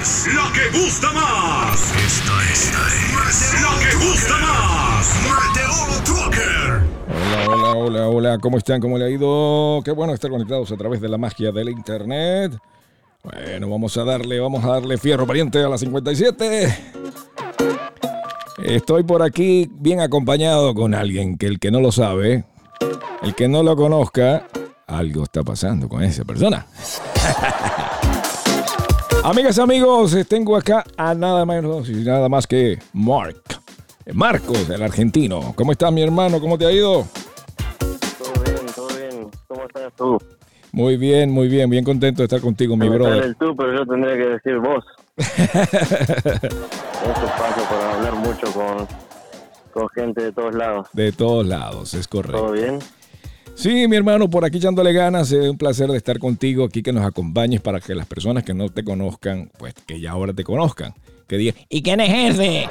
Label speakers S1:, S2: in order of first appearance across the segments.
S1: es la que gusta más. Esta es la que gusta más. Meteoro Trucker.
S2: Hola, ¿cómo están? ¿Cómo le ha ido? Qué bueno estar conectados a través de la magia del internet. Bueno, vamos a darle fierro pariente a la 57. Estoy por aquí bien acompañado con alguien que el que no lo sabe, el que no lo conozca, algo está pasando con esa persona. Amigas, amigos, tengo acá a nada menos y nada más que Marcos, el argentino. ¿Cómo estás, mi hermano? ¿Cómo te ha ido?
S3: Todo bien. ¿Cómo estás tú?
S2: Muy bien. Bien contento de estar contigo, mi brother.
S3: El tú, pero yo tendría que decir vos. Eso pasa por hablar mucho con gente de todos lados.
S2: De todos lados, es correcto.
S3: ¿Todo bien?
S2: Sí, mi hermano, por aquí echándole ganas. Es un placer de estar contigo aquí, que nos acompañes para que las personas que no te conozcan, pues que ya ahora te conozcan. Que digan, ¿y quién es ese?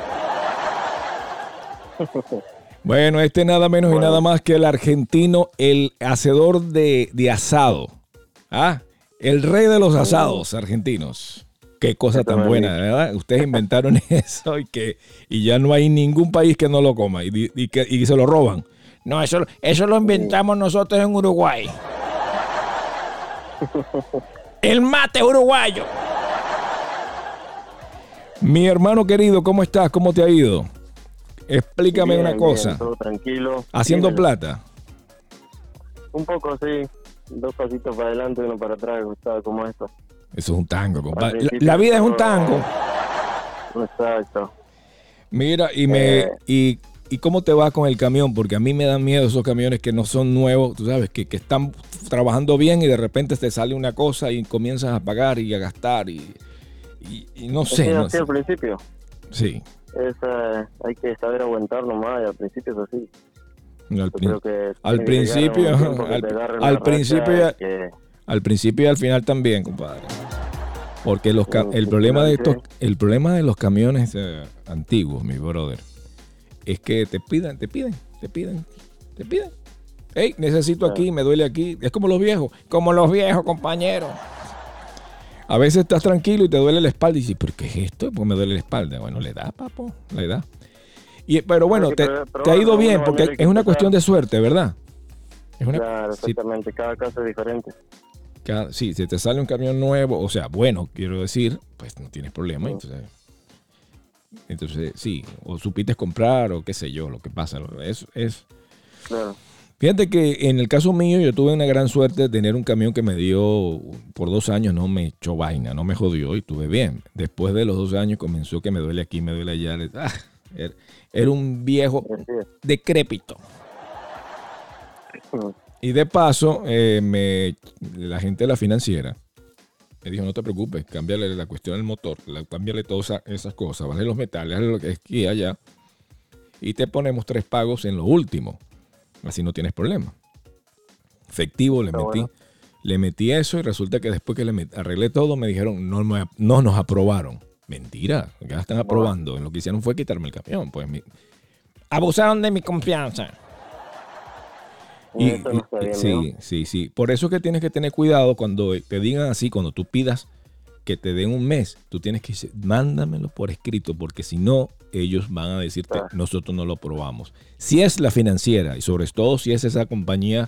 S2: Bueno, nada menos y nada más que el argentino, el hacedor de asado. El rey de los asados argentinos. Qué cosa tan buena, ¿verdad? Ustedes inventaron eso y ya no hay ningún país que no lo coma y se lo roban. No, eso lo inventamos nosotros en Uruguay. El mate uruguayo. Mi hermano querido, ¿cómo estás? ¿Cómo te ha ido? Explícame una cosa.
S3: Bien, todo tranquilo.
S2: ¿Haciendo
S3: Dímelo.
S2: plata?
S3: Un poco, sí. 2 pasitos para adelante y 1 para atrás, Gustavo, como esto.
S2: Eso es un tango, compadre.
S3: Al principio
S2: La vida es un
S3: todo-
S2: tango.
S3: Exacto.
S2: Mira, ¿y cómo te va con el camión? Porque a mí me dan miedo esos camiones que no son nuevos, tú sabes, que están trabajando bien y de repente te sale una cosa y comienzas a pagar y a gastar y no sé.
S3: Sí,
S2: No
S3: así
S2: sé.
S3: al principio.
S2: Sí.
S3: Hay que saber aguantar nomás y al principio es así.
S2: Al,
S3: Yo creo que
S2: al
S3: tiene que llegar
S2: principio,
S3: un tiempo que te agarre la
S2: al
S3: racha
S2: principio,
S3: y que-
S2: al principio y al final también, compadre. Porque el
S3: sí,
S2: problema de
S3: claro
S2: el problema de los camiones antiguos, mi brother, es que te piden. Hey, necesito aquí, me duele aquí. Es como los viejos, compañeros. A veces estás tranquilo y te duele la espalda y dices, ¿pero qué es esto? Pues me duele la espalda. Bueno, le da, papo, le da. Pero bueno,
S3: Hay que
S2: te ha ido
S3: probar de
S2: bien
S3: alguna
S2: porque
S3: manera, hay que
S2: es una
S3: empezar.
S2: cuestión de suerte, ¿verdad?
S3: Claro,
S2: Sí,
S3: exactamente. Cada caso es diferente.
S2: sí, si te sale un camión nuevo, o sea, bueno, quiero decir, pues no tienes problema. Entonces, sí, o supiste comprar o qué sé yo, lo que pasa. Es.
S3: Claro.
S2: Fíjate que en el caso mío yo tuve una gran suerte de tener un camión que me dio por 2 años, no me echó vaina, no me jodió y estuve bien. Después de los 2 años comenzó que me duele aquí, me duele allá. Era un viejo
S3: Así es.
S2: decrépito. Y de paso, la gente de la financiera me dijo, no te preocupes, cámbiale la cuestión del motor, cámbiale todas esas cosas, vale los metales, lo que es aquí y allá, y te ponemos 3 pagos en lo último. Así no tienes problema. Efectivo, le metí eso y resulta que después que arreglé todo me dijeron, no nos aprobaron. Mentira, ya están aprobando. Lo que hicieron fue quitarme el camión. Pues abusaron de mi confianza.
S3: Eso no está bien, ¿no?
S2: Sí. Por eso que tienes que tener cuidado cuando te digan así, cuando tú pidas que te den un mes, tú tienes que decir, mándamelo por escrito, porque si no, ellos van a decirte, nosotros no lo probamos. Si es la financiera, y sobre todo si es esa compañía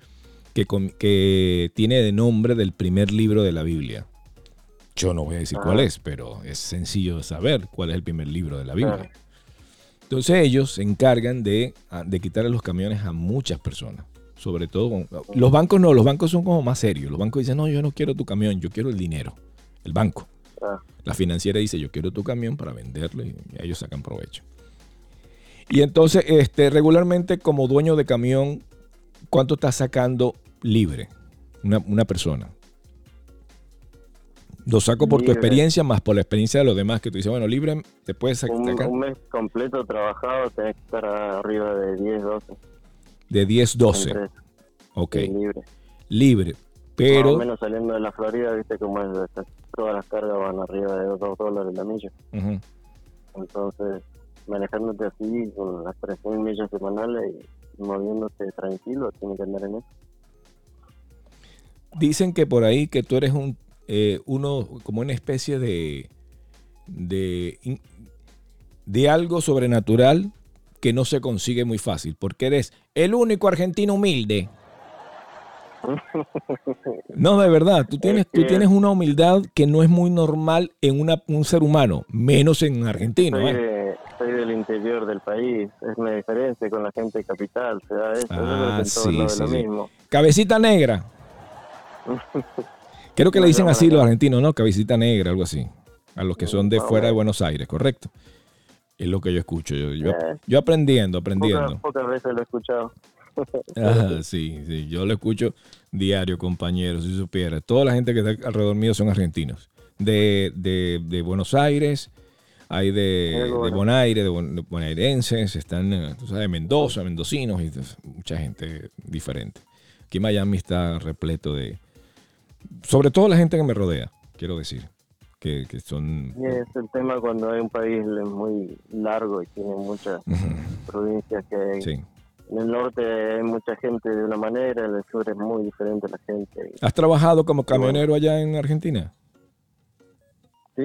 S2: que tiene de nombre del primer libro de la Biblia. Yo no voy a decir cuál es, pero es sencillo de saber cuál es el primer libro de la Biblia. Entonces ellos se encargan de quitarle los camiones a muchas personas. Sobre todo, los bancos no, los bancos son como más serios. Los bancos dicen, no, yo no quiero tu camión, yo quiero el dinero. El banco. La financiera dice, yo quiero tu camión para venderlo y ellos sacan provecho. Y entonces, regularmente como dueño de camión, ¿cuánto estás sacando libre una persona? Lo saco por tu experiencia más por la experiencia de los demás que tú dices, bueno, libre te puedes sacar.
S3: Un mes completo trabajado tenés que estar arriba de 10, 12.
S2: De 10, 12. Ok.
S3: Sí,
S2: Libre. Pero.
S3: Más o menos saliendo de la Florida, viste cómo es, todas las cargas van arriba de $2 la milla.
S2: Uh-huh.
S3: Entonces, manejándote así con las 3.000 millas semanales y moviéndote tranquilo, tienes que andar en eso.
S2: Dicen que por ahí que tú eres uno como una especie de de algo sobrenatural que no se consigue muy fácil, porque eres el único argentino humilde. No, de verdad, tú tienes una humildad que no es muy normal en un ser humano, menos en un argentino.
S3: Soy del interior del país, es una diferencia con la gente de capital, se da eso,
S2: sí.
S3: lo mismo.
S2: Cabecita negra. Creo que le dicen así los argentinos, ¿no? Cabecita negra, algo así. A los que son de fuera de Buenos Aires, ¿correcto? Es lo que yo escucho. Yo aprendiendo.
S3: Pocas veces lo he escuchado.
S2: Sí, yo lo escucho diario, compañeros, si supiera. Toda la gente que está alrededor mío son argentinos. De Buenos Aires, hay de Bonaire, de bonaerenses, están, tú sabes, Mendoza, mendocinos, y mucha gente diferente. Aquí Miami está repleto sobre todo la gente que me rodea, quiero decir, que son...
S3: Y es el tema cuando hay un país muy largo y tiene muchas provincias que...
S2: Sí.
S3: En el norte hay mucha gente de una manera, en el sur es muy diferente la gente.
S2: ¿Has trabajado como camionero allá en Argentina?
S3: Sí,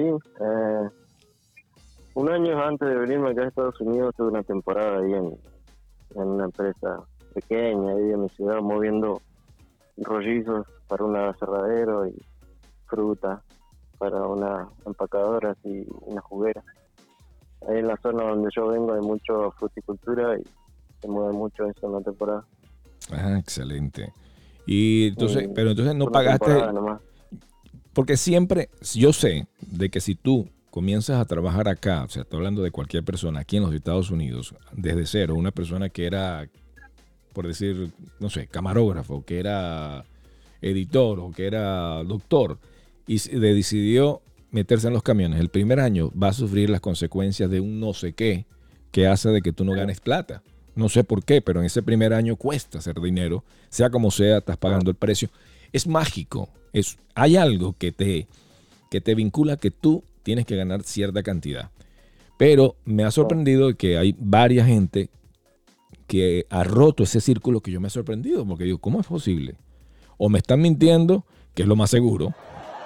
S3: un año antes de venirme acá a Estados Unidos tuve una temporada ahí en una empresa pequeña, ahí en mi ciudad, moviendo rollizos para un aserradero y fruta para una empacadora y una juguera. Ahí en la zona donde yo vengo hay mucho fruticultura y se mueve mucho eso en la temporada.
S2: Excelente. Y entonces, pero entonces no pagaste, porque siempre, yo sé de que si tú comienzas a trabajar acá, o sea, estoy hablando de cualquier persona aquí en los Estados Unidos, desde cero, una persona que era, por decir, no sé, camarógrafo, que era editor o que era doctor, y decidió meterse en los camiones, el primer año va a sufrir las consecuencias de un no sé qué que hace de que tú no ganes plata. No sé por qué, pero en ese primer año cuesta hacer dinero, sea como sea, estás pagando el precio. Es mágico. Hay algo que te vincula que tú tienes que ganar cierta cantidad. Pero me ha sorprendido que hay varias gente que ha roto ese círculo que yo me he sorprendido, porque digo, ¿cómo es posible? O me están mintiendo, que es lo más seguro.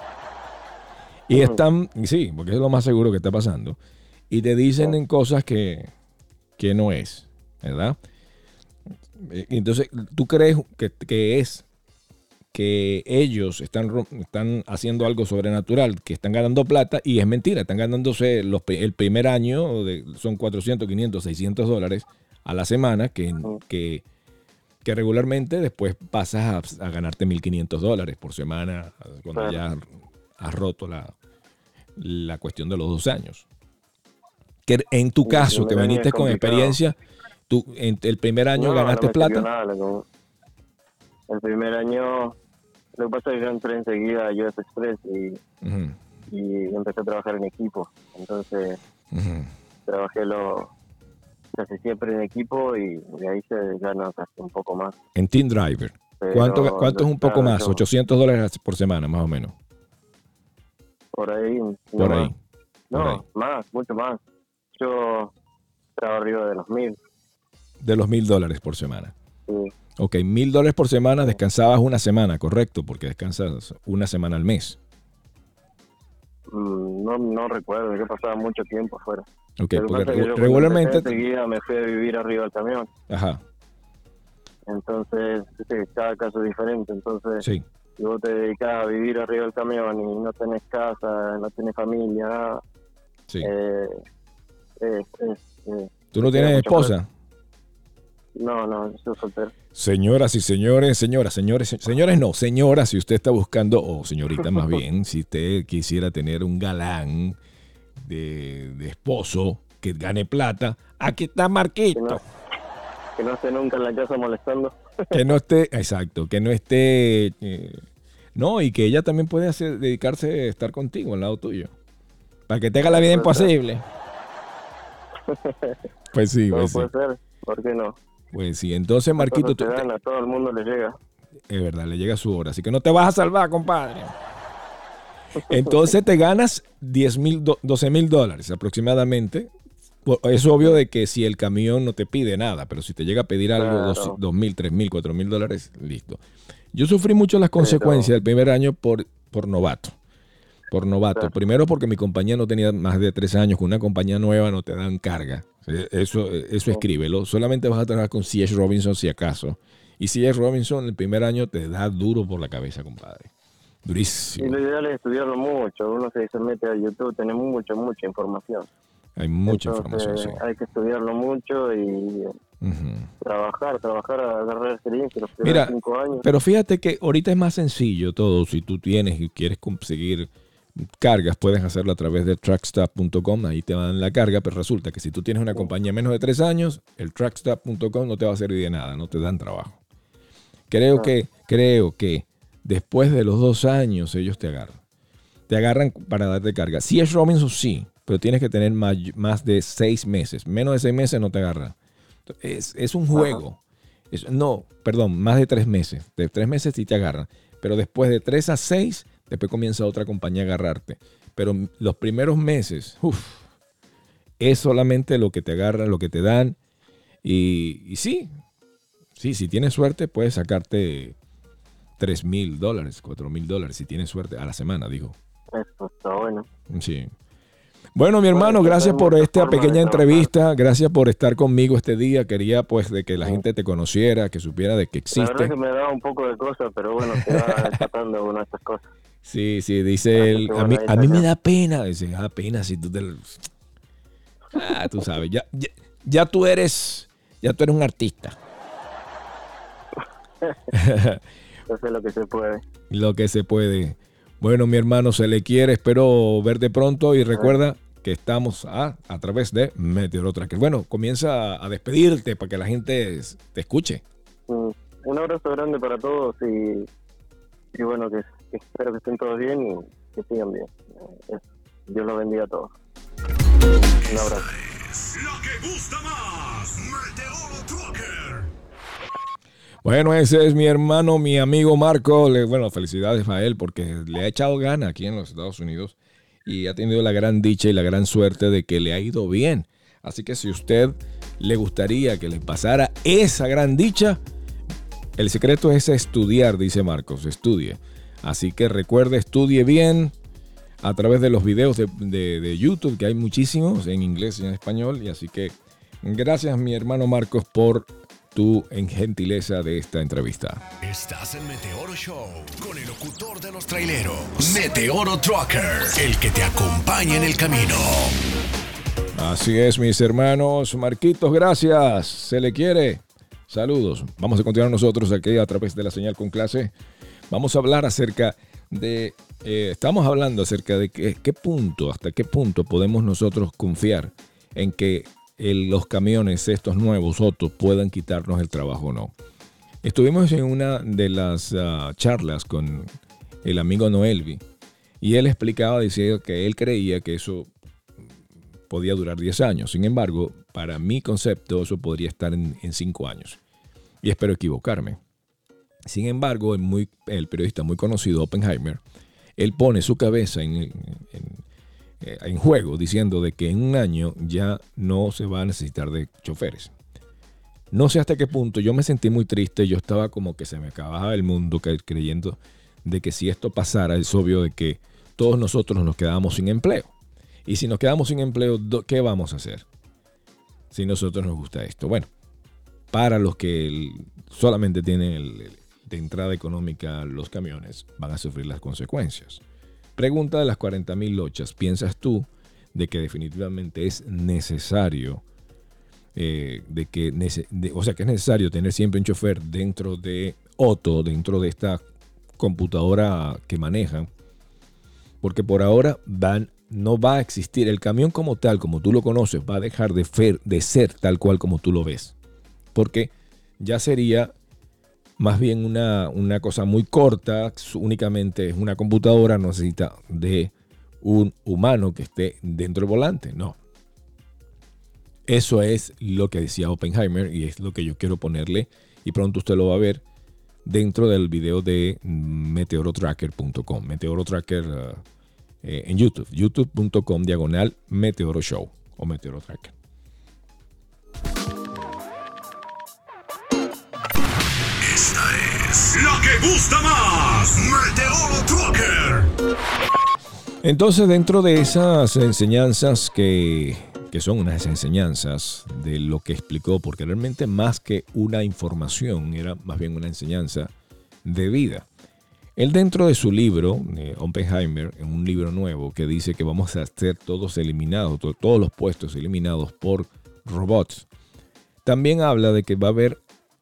S2: Sí, porque es lo más seguro que está pasando. Y te dicen en cosas que no es. ¿Verdad? Entonces, ¿tú crees que es que ellos están haciendo algo sobrenatural, que están ganando plata? Y es mentira, están ganándose el primer año, son 400, 500, 600 dólares a la semana, que regularmente después pasas a ganarte 1.500 dólares por semana cuando ya has roto la cuestión de los 2 años. Que en tu caso, que viniste con experiencia, ¿tú en el primer año ganaste plata?
S3: Nada, el primer año, lo que pasa es que yo entré enseguida a US Express y empecé a trabajar en equipo. Entonces, trabajé casi siempre en equipo y de ahí se gana casi un poco más.
S2: En Team Driver. ¿Cuánto es un poco más? 800 dólares por semana, más o menos.
S3: Por ahí.
S2: Por ahí.
S3: No, más, mucho más. Yo estaba arriba de los 1.000.
S2: De los $1,000 por semana.
S3: Sí.
S2: Ok, $1,000 por semana, descansabas una semana, correcto, porque descansas una semana al mes.
S3: No recuerdo, que pasaba mucho tiempo afuera.
S2: Ok, porque regularmente...
S3: Enseguida me fui a vivir arriba del camión.
S2: Ajá.
S3: Entonces, cada caso es diferente. Entonces,
S2: sí.
S3: Si vos te dedicás a vivir arriba del camión y no tenés casa, no tenés familia, nada.
S2: Sí. ¿Tú no tienes esposa?
S3: No, yo soy soltero.
S2: Señoras y señores, señoras, no, señora, si usted está buscando, o señorita más bien, si usted quisiera tener un galán de esposo que gane plata, aquí está Marquito.
S3: Que no esté nunca en la casa molestando.
S2: Que no esté, exacto, que no esté, no, y que ella también puede dedicarse a estar contigo al lado tuyo, para que te haga la vida imposible. Pues sí,
S3: pues puede ser, ¿por qué no?
S2: Pues sí, entonces Marquito...
S3: A todo el mundo le llega.
S2: Es verdad, le llega su hora, así que no te vas a salvar, compadre. Entonces te ganas $12,000 aproximadamente. Es obvio de que si el camión no te pide nada, pero si te llega a pedir algo, claro, $2,000, $3,000, $4,000, listo. Yo sufrí mucho las consecuencias del primer año por novato. por novato.
S3: Claro.
S2: Primero porque mi compañía no tenía más de 3 años. Con una compañía nueva no te dan carga. Eso escríbelo. Solamente vas a trabajar con C.H. Robinson si acaso. Y C.H. Robinson el primer año te da duro por la cabeza, compadre.
S3: Y
S2: Durísimo.
S3: lo ideal es estudiarlo mucho. Uno se mete a YouTube, tiene mucha información.
S2: Hay mucha
S3: Entonces,
S2: información, sí.
S3: hay que estudiarlo mucho y
S2: Ujú.
S3: trabajar, agarrar experiencia los
S2: Mira,
S3: primeros 5 años.
S2: pero fíjate que ahorita es más sencillo todo. Si tú tienes y quieres conseguir cargas, puedes hacerlo a través de trackstop.com. Ahí te dan la carga, pero resulta que si tú tienes una compañía menos de 3 años, el trackstop.com no te va a servir de nada, no te dan trabajo. Creo que después de los 2 años ellos te agarran. Te agarran para darte carga. Si es Robinson, sí, pero tienes que tener más de 6 meses. Menos de 6 meses no te agarran. Es un juego. Más de 3 meses. De 3 meses sí te agarran. Pero después de 3 a 6, después comienza otra compañía a agarrarte. Pero los primeros meses, es solamente lo que te agarran, lo que te dan. Y sí, si tienes suerte, puedes sacarte $3,000, $4,000, si tienes suerte, a la semana, digo.
S3: Eso está bueno.
S2: Sí. Bueno, mi hermano, gracias por esta pequeña entrevista. Gracias por estar conmigo este día. Quería, pues, de que la gente te conociera, que supiera de que
S3: La verdad
S2: existe.
S3: es que me da un poco de cosas, pero bueno, se va tratando una de estas cosas.
S2: Sí, dice él. A mí me da pena. Dice, pena si tú te... tú sabes, ya tú eres un artista.
S3: Eso es lo que se puede.
S2: Lo que se puede. Bueno, mi hermano, se le quiere. Espero verte pronto y recuerda que estamos a través de Meteoro Tracker. Bueno, comienza a despedirte para que la gente te escuche.
S3: Un abrazo grande para todos y bueno, que espero que estén todos bien y que sigan bien. Dios los bendiga a todos. Un abrazo.
S1: Lo que gusta más, Meteoro Tracker.
S2: Bueno, ese es mi hermano, mi amigo Marco. Bueno, felicidades a él porque le ha echado gana aquí en los Estados Unidos y ha tenido la gran dicha y la gran suerte de que le ha ido bien. Así que si usted le gustaría que le pasara esa gran dicha, el secreto es estudiar, dice Marcos, estudie. Así que recuerde, estudie bien a través de los videos de YouTube, que hay muchísimos en inglés y en español. Y así que gracias, mi hermano Marcos, por tu gentileza de esta entrevista.
S1: Estás en Meteoro Show con el locutor de los traileros, Meteoro Tracker, el que te acompaña en el camino.
S2: Así es, mis hermanos. Marquitos, gracias. Se le quiere. Saludos. Vamos a continuar nosotros aquí a través de la señal con clase. Vamos a hablar acerca de... estamos hablando acerca de hasta qué punto podemos nosotros confiar en que los camiones estos nuevos, Otto, puedan quitarnos el trabajo o no. Estuvimos en una de las charlas con el amigo Noelvi y él explicaba, diciendo que él creía que eso podía durar 10 años. Sin embargo, para mi concepto, eso podría estar en 5 años. Y espero equivocarme. Sin embargo, el periodista muy conocido, Oppenheimer, él pone su cabeza en juego diciendo de que en un año ya no se va a necesitar de choferes. No sé hasta qué punto, yo me sentí muy triste, yo estaba como que se me acababa el mundo creyendo de que si esto pasara es obvio de que todos nosotros nos quedábamos sin empleo. Y si nos quedamos sin empleo, ¿qué vamos a hacer? Si a nosotros nos gusta esto. Bueno, para los que solamente tienen de entrada económica los camiones, van a sufrir las consecuencias. Pregunta de las 40,000 lochas. ¿Piensas tú de que definitivamente es necesario, que es necesario tener siempre un chofer dentro de Otto, dentro de esta computadora que manejan? Porque por ahora no va a existir el camión como tal, como tú lo conoces, va a dejar de ser tal cual como tú lo ves. Porque ya sería más bien una cosa muy corta, únicamente es una computadora, no necesita de un humano que esté dentro del volante, no. Eso es lo que decía Oppenheimer y es lo que yo quiero ponerle y pronto usted lo va a ver dentro del video de meteorotracker.com, Meteoro Tracker en YouTube, youtube.com/Meteoro Show o Meteoro Tracker.
S1: Esta es la que gusta más, Meteoro Tracker.
S2: Entonces, dentro de esas enseñanzas que son unas enseñanzas de lo que explicó, porque realmente más que una información, era más bien una enseñanza de vida. Él dentro de su libro, Oppenheimer, en un libro nuevo que dice que vamos a ser todos eliminados, todos los puestos eliminados por robots, también habla de que va a haber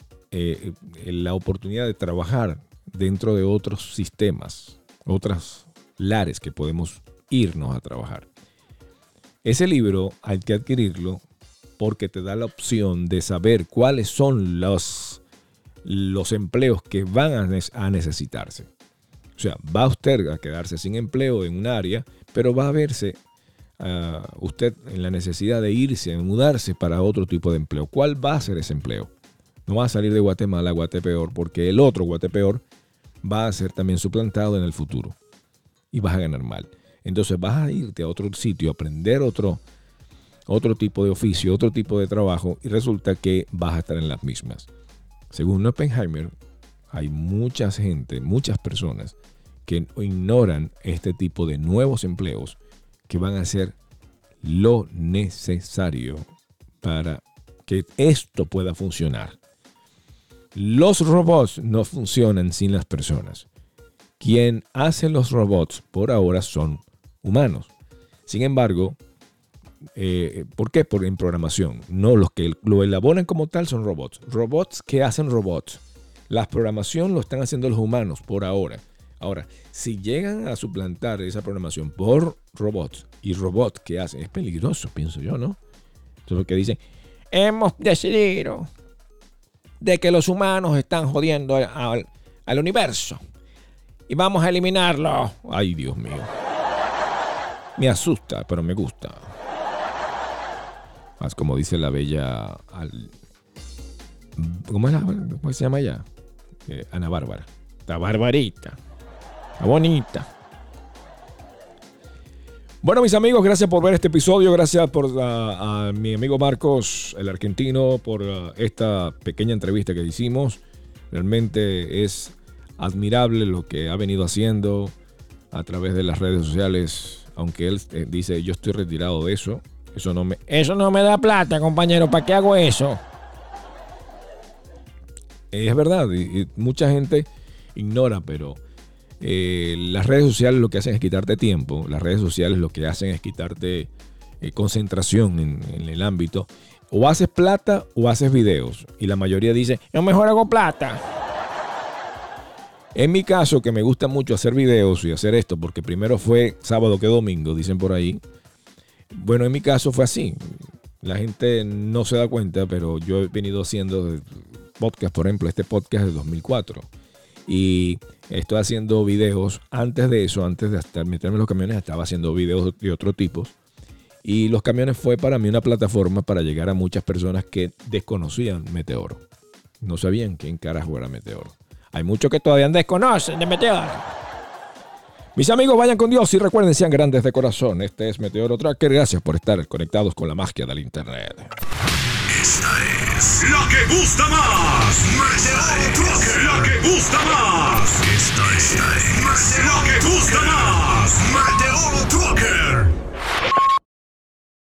S2: la oportunidad de trabajar dentro de otros sistemas, otras lares que podemos irnos a trabajar. Ese libro hay que adquirirlo porque te da la opción de saber cuáles son los empleos que van a necesitarse. O sea, va usted a quedarse sin empleo en un área, pero va a verse usted en la necesidad de irse, de mudarse para otro tipo de empleo. ¿Cuál va a ser ese empleo? No va a salir de Guatemala a Guatepeor, porque el otro Guatepeor va a ser también suplantado en el futuro y vas a ganar mal. Entonces vas a irte a otro sitio, a aprender otro tipo de oficio, otro tipo de trabajo, y resulta que vas a estar en las mismas. Según Oppenheimer, hay muchas personas que ignoran este tipo de nuevos empleos que van a ser lo necesario para que esto pueda funcionar. Los robots no funcionan sin las personas. Quien hace los robots por ahora son humanos. Sin embargo, ¿por qué? Porque en programación. No, los que lo elaboran como tal son robots. Robots que hacen robots. La programación lo están haciendo los humanos por ahora. Ahora, si llegan a suplantar esa programación por robots y robots que hacen, es peligroso, pienso yo, ¿no? Entonces, que dicen, hemos decidido de que los humanos están jodiendo al universo y vamos a eliminarlo. Ay, Dios mío. Me asusta, pero me gusta. Más como dice la bella... ¿Cómo se llama ella? Ana Bárbara. Está barbarita. Está bonita. Bueno, mis amigos, gracias por ver este episodio. Gracias a mi amigo Marcos, el argentino, por esta pequeña entrevista que hicimos. Realmente es admirable lo que ha venido haciendo a través de las redes sociales. Aunque él dice, yo estoy retirado de eso. Eso no me da plata, compañero. ¿Para qué hago eso? Es verdad. Y mucha gente ignora, pero las redes sociales lo que hacen es quitarte tiempo. Las redes sociales lo que hacen es quitarte concentración en el ámbito. O haces plata o haces videos. Y la mayoría dice, yo mejor hago plata. En mi caso, que me gusta mucho hacer videos y hacer esto, porque primero fue sábado que domingo, dicen por ahí. Bueno, en mi caso fue así. La gente no se da cuenta, pero yo he venido haciendo podcast, por ejemplo, este podcast de 2004. Y estoy haciendo videos antes de eso, antes de hasta meterme en los camiones, estaba haciendo videos de otro tipo. Y los camiones fue para mí una plataforma para llegar a muchas personas que desconocían Meteoro. No sabían quién carajo era Meteoro. Hay muchos que todavía desconocen de Meteoro. Mis amigos, vayan con Dios y recuerden, sean grandes de corazón. Este es Meteoro Tracker. Gracias por estar conectados con la magia del internet.
S1: Esta es la que gusta más. Meteoro Tracker. La que gusta más. Esta es la que gusta más. Meteoro Tracker.